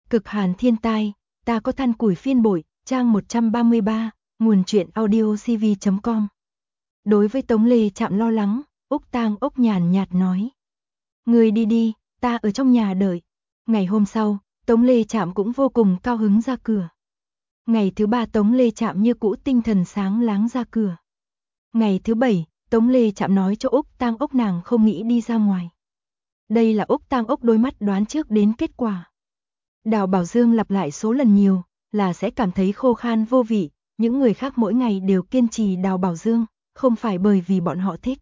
Cực hàn thiên tai, ta có than củi phiên bội, trang 133, nguồn truyện audiocv.com. Đối với Tống Lê Trạm lo lắng, Úc Tang Ốc nhàn nhạt nói. Người đi đi, ta ở trong nhà đợi. Ngày hôm sau, Tống Lê Trạm cũng vô cùng cao hứng ra cửa. Ngày thứ 3 Tống Lê Trạm như cũ tinh thần sáng láng ra cửa. Ngày thứ 7, Tống Lê Trạm nói cho Úc Tang Ốc nàng không nghĩ đi ra ngoài. Đây là Úc Tang Ốc đôi mắt đoán trước đến kết quả. Đào Bảo Dương lặp lại số lần nhiều, là sẽ cảm thấy khô khan vô vị, những người khác mỗi ngày đều kiên trì Đào Bảo Dương, không phải bởi vì bọn họ thích,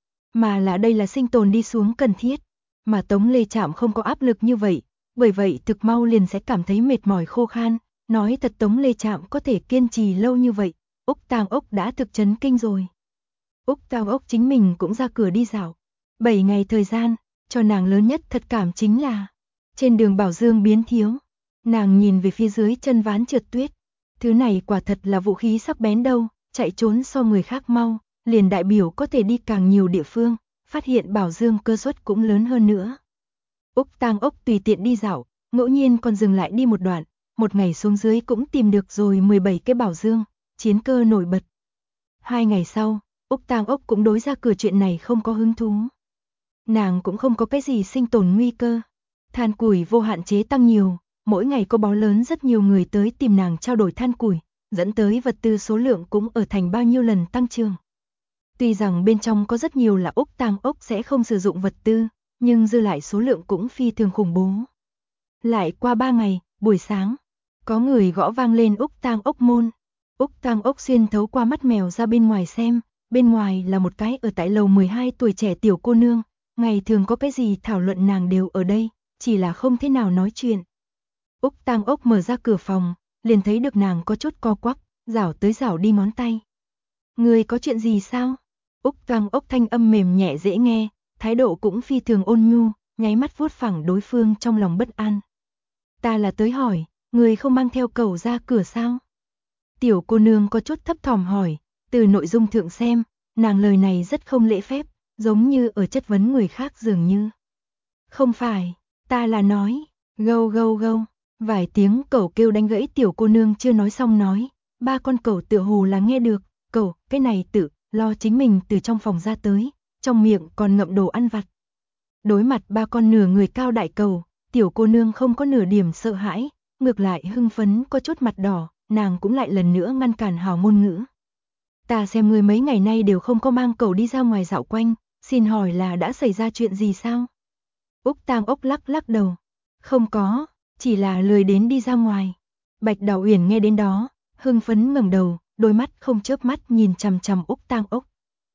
mà là đây là sinh tồn đi xuống cần thiết, mà Tống Lê Trạm không có áp lực như vậy, bởi vậy thực mau liền sẽ cảm thấy mệt mỏi khô khan, nói thật Tống Lê Trạm có thể kiên trì lâu như vậy, Úc Tang Ốc đã thực chấn kinh rồi. Úc Tang Ốc chính mình cũng ra cửa đi dạo, 7 ngày thời gian, cho nàng lớn nhất thật cảm chính là trên đường Bảo Dương biến thiếu. Nàng nhìn về phía dưới chân ván trượt tuyết, thứ này quả thật là vũ khí sắc bén đâu, chạy trốn so người khác mau, liền đại biểu có thể đi càng nhiều địa phương, phát hiện Bảo Dương cơ suất cũng lớn hơn nữa. Úc Tang Ốc tùy tiện đi dạo, ngẫu nhiên còn dừng lại đi một đoạn, một ngày xuống dưới cũng tìm được rồi 17 cái Bảo Dương, chiến cơ nổi bật. 2 ngày sau, Úc Tang Ốc cũng đối ra cửa chuyện này không có hứng thú. Nàng cũng không có cái gì sinh tồn nguy cơ. Than củi vô hạn chế tăng nhiều, mỗi ngày có bó lớn rất nhiều người tới tìm nàng trao đổi than củi, dẫn tới vật tư số lượng cũng ở thành bao nhiêu lần tăng trưởng. Tuy rằng bên trong có rất nhiều là Úc Tang Ốc sẽ không sử dụng vật tư, nhưng dư lại số lượng cũng phi thường khủng bố. Lại qua 3 ngày, buổi sáng, có người gõ vang lên Úc Tang Ốc môn. Úc Tang Ốc xuyên thấu qua mắt mèo ra bên ngoài xem, bên ngoài là một cái ở tại lầu 12 tuổi trẻ tiểu cô nương, ngày thường có cái gì thảo luận nàng đều ở đây, chỉ là không thế nào nói chuyện. Úc Tang Ốc mở ra cửa phòng, liền thấy được nàng có chút co quắp, rảo tới rảo đi ngón tay. Người có chuyện gì sao? Úc Tang Ốc thanh âm mềm nhẹ dễ nghe, thái độ cũng phi thường ôn nhu, nháy mắt vuốt phẳng đối phương trong lòng bất an. Ta là tới hỏi, người không mang theo cẩu ra cửa sao? Tiểu cô nương có chút thấp thỏm hỏi, từ nội dung thượng xem, nàng lời này rất không lễ phép, giống như ở chất vấn người khác dường như. Không phải, ta là nói, gâu gâu gâu, vài tiếng cẩu kêu đánh gãy tiểu cô nương chưa nói xong nói, ba con cẩu tựa hồ là nghe được, cẩu, cái này tự, lo chính mình từ trong phòng ra tới, trong miệng còn ngậm đồ ăn vặt. Đối mặt ba con nửa người cao đại cẩu, tiểu cô nương không có nửa điểm sợ hãi, ngược lại hưng phấn có chút mặt đỏ, nàng cũng lại lần nữa ngăn cản hào ngôn ngữ. Ta xem người mấy ngày nay đều không có mang cẩu đi ra ngoài dạo quanh, xin hỏi là đã xảy ra chuyện gì sao? Úc Tang Ốc lắc lắc đầu. Không có, chỉ là lười đến đi ra ngoài. Bạch Đào Uyển nghe đến đó, hưng phấn ngẩng đầu, đôi mắt không chớp mắt nhìn chằm chằm Úc Tang Ốc.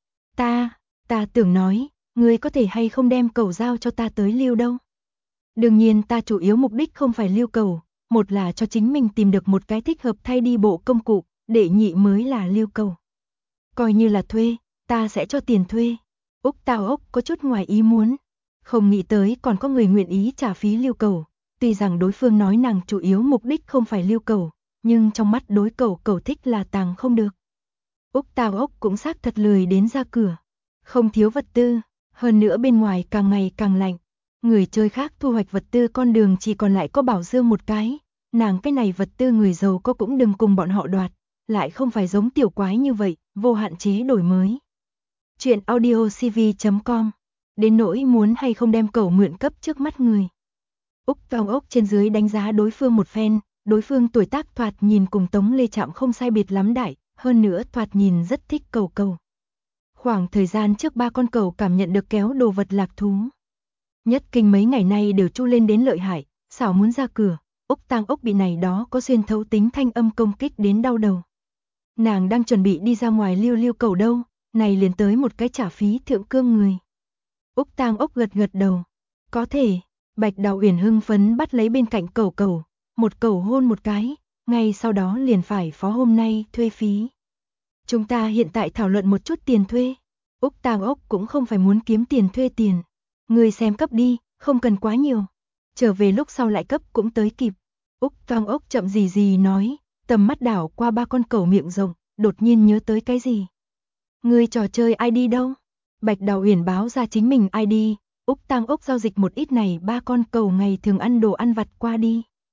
Ta tưởng nói, ngươi có thể hay không đem cẩu giao cho ta tới lưu đâu. Đương nhiên ta chủ yếu mục đích không phải lưu cẩu, một là cho chính mình tìm được một cái thích hợp thay đi bộ công cụ, đệ nhị mới là lưu cẩu. Coi như là thuê, ta sẽ cho tiền thuê. Úc Tang Ốc có chút ngoài ý muốn. Không nghĩ tới còn có người nguyện ý trả phí lưu cẩu, tuy rằng đối phương nói nàng chủ yếu mục đích không phải lưu cẩu, nhưng trong mắt đối cẩu thích là tàng không được. Úc Tang Ốc cũng xác thật lười đến ra cửa, không thiếu vật tư, hơn nữa bên ngoài càng ngày càng lạnh, người chơi khác thu hoạch vật tư con đường chỉ còn lại có Bảo Dương một cái, nàng cái này vật tư người giàu có cũng đừng cùng bọn họ đoạt, lại không phải giống tiểu quái như vậy, vô hạn chế đổi mới. Chuyện audiocv.com. Đến nỗi muốn hay không đem cẩu mượn cấp trước mắt người. Úc Tang Ốc trên dưới đánh giá đối phương một phen, đối phương tuổi tác thoạt nhìn cùng Tống Lê Trạm không sai biệt lắm đại, hơn nữa thoạt nhìn rất thích cẩu. Khoảng thời gian trước ba con cẩu cảm nhận được kéo đồ vật lạc thú. Nhất kinh mấy ngày nay đều chu lên đến lợi hại, xảo muốn ra cửa, Úc Tang Ốc bị này đó có xuyên thấu tính thanh âm công kích đến đau đầu. Nàng đang chuẩn bị đi ra ngoài lưu cẩu đâu, này liền tới một cái trả phí thượng cương người. Úc Tang Ốc gật gật đầu. Có thể, Bạch Đào Uyển hưng phấn bắt lấy bên cạnh cẩu, một cẩu hôn một cái, ngay sau đó liền phải phó hôm nay thuê phí. Chúng ta hiện tại thảo luận một chút tiền thuê. Úc Tang Ốc cũng không phải muốn kiếm tiền thuê tiền. Người xem cấp đi, không cần quá nhiều. Trở về lúc sau lại cấp cũng tới kịp. Úc Tang Ốc chậm gì nói, tầm mắt đảo qua ba con cẩu miệng rộng, đột nhiên nhớ tới cái gì. Người trò chơi ID đâu? Bạch Đào Uyển báo ra chính mình ID, Úc Tang Ốc giao dịch một ít này ba con cẩu ngày thường ăn đồ ăn vặt qua đi.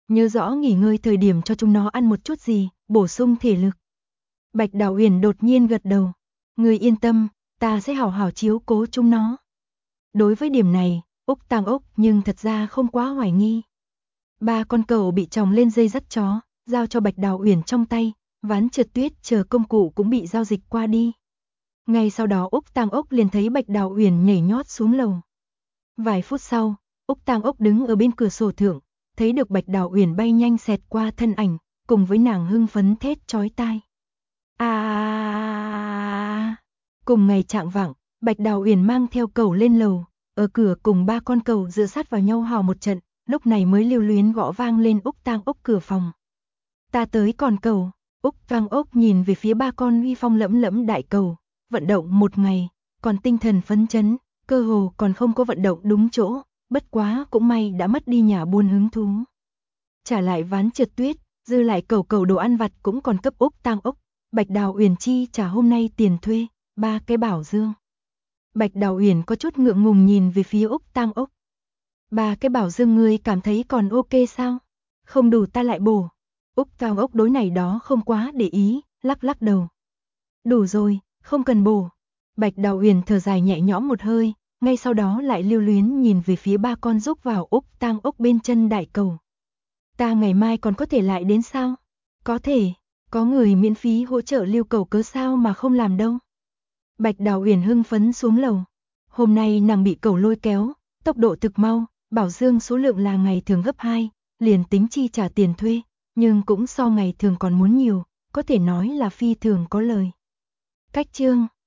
Nhớ rõ nghỉ ngơi thời điểm cho chúng nó ăn một chút gì, bổ sung thể lực. Bạch Đào Uyển đột nhiên gật đầu. Ngươi yên tâm, ta sẽ hảo hảo chiếu cố chúng nó. Đối với điểm này, Úc Tang Ốc nhưng thật ra không quá hoài nghi. 3 con cẩu bị tròng lên dây dắt chó, giao cho Bạch Đào Uyển trong tay, ván trượt tuyết chờ công cụ cũng bị giao dịch qua đi. Ngay sau đó Úc Tang Ốc liền thấy Bạch Đào Uyển nhảy nhót xuống lầu. Vài phút sau, Úc Tang Ốc đứng ở bên cửa sổ thượng, thấy được Bạch Đào Uyển bay nhanh xẹt qua thân ảnh, cùng với nàng hưng phấn thét chói tai. Cùng ngày trạng vạng, Bạch Đào Uyển mang theo cẩu lên lầu, ở cửa cùng 3 con cẩu dựa sát vào nhau hò một trận, lúc này mới lưu luyến gõ vang lên Úc Tang Ốc cửa phòng. Ta tới còn cẩu. Úc Tang Ốc nhìn về phía 3 con uy phong lẫm lẫm đại cẩu, vận động một ngày, còn tinh thần phấn chấn, cơ hồ còn không có vận động đúng chỗ, bất quá cũng may đã mất đi nhà buôn hứng thú. Trả lại ván trượt tuyết, dư lại cẩu đồ ăn vặt cũng còn cấp Úc Tang Ốc. Bạch Đào Uyển chi trả hôm nay tiền thuê, 3 cái bảo dương. Bạch Đào Uyển có chút ngượng ngùng nhìn về phía Úc Tang Ốc. 3 cái bảo dương ngươi cảm thấy còn ok sao? Không đủ ta lại bổ. Úc Tang Ốc đối này đó không quá để ý, lắc lắc đầu. Đủ rồi, không cần bổ. Bạch Đào Uyển thở dài nhẹ nhõm một hơi, ngay sau đó lại lưu luyến nhìn về phía 3 con rúc vào Úc Tang Ốc bên chân đại cầu. Ta ngày mai còn có thể lại đến sao? Có thể, có người miễn phí hỗ trợ lưu cầu cớ sao mà không làm đâu. Bạch Đào Uyển hưng phấn xuống lầu. Hôm nay nàng bị cẩu lôi kéo, tốc độ thực mau, bảo dương số lượng là ngày thường gấp 2, liền tính chi trả tiền thuê, nhưng cũng so ngày thường còn muốn nhiều, có thể nói là phi thường có lời. Cách chương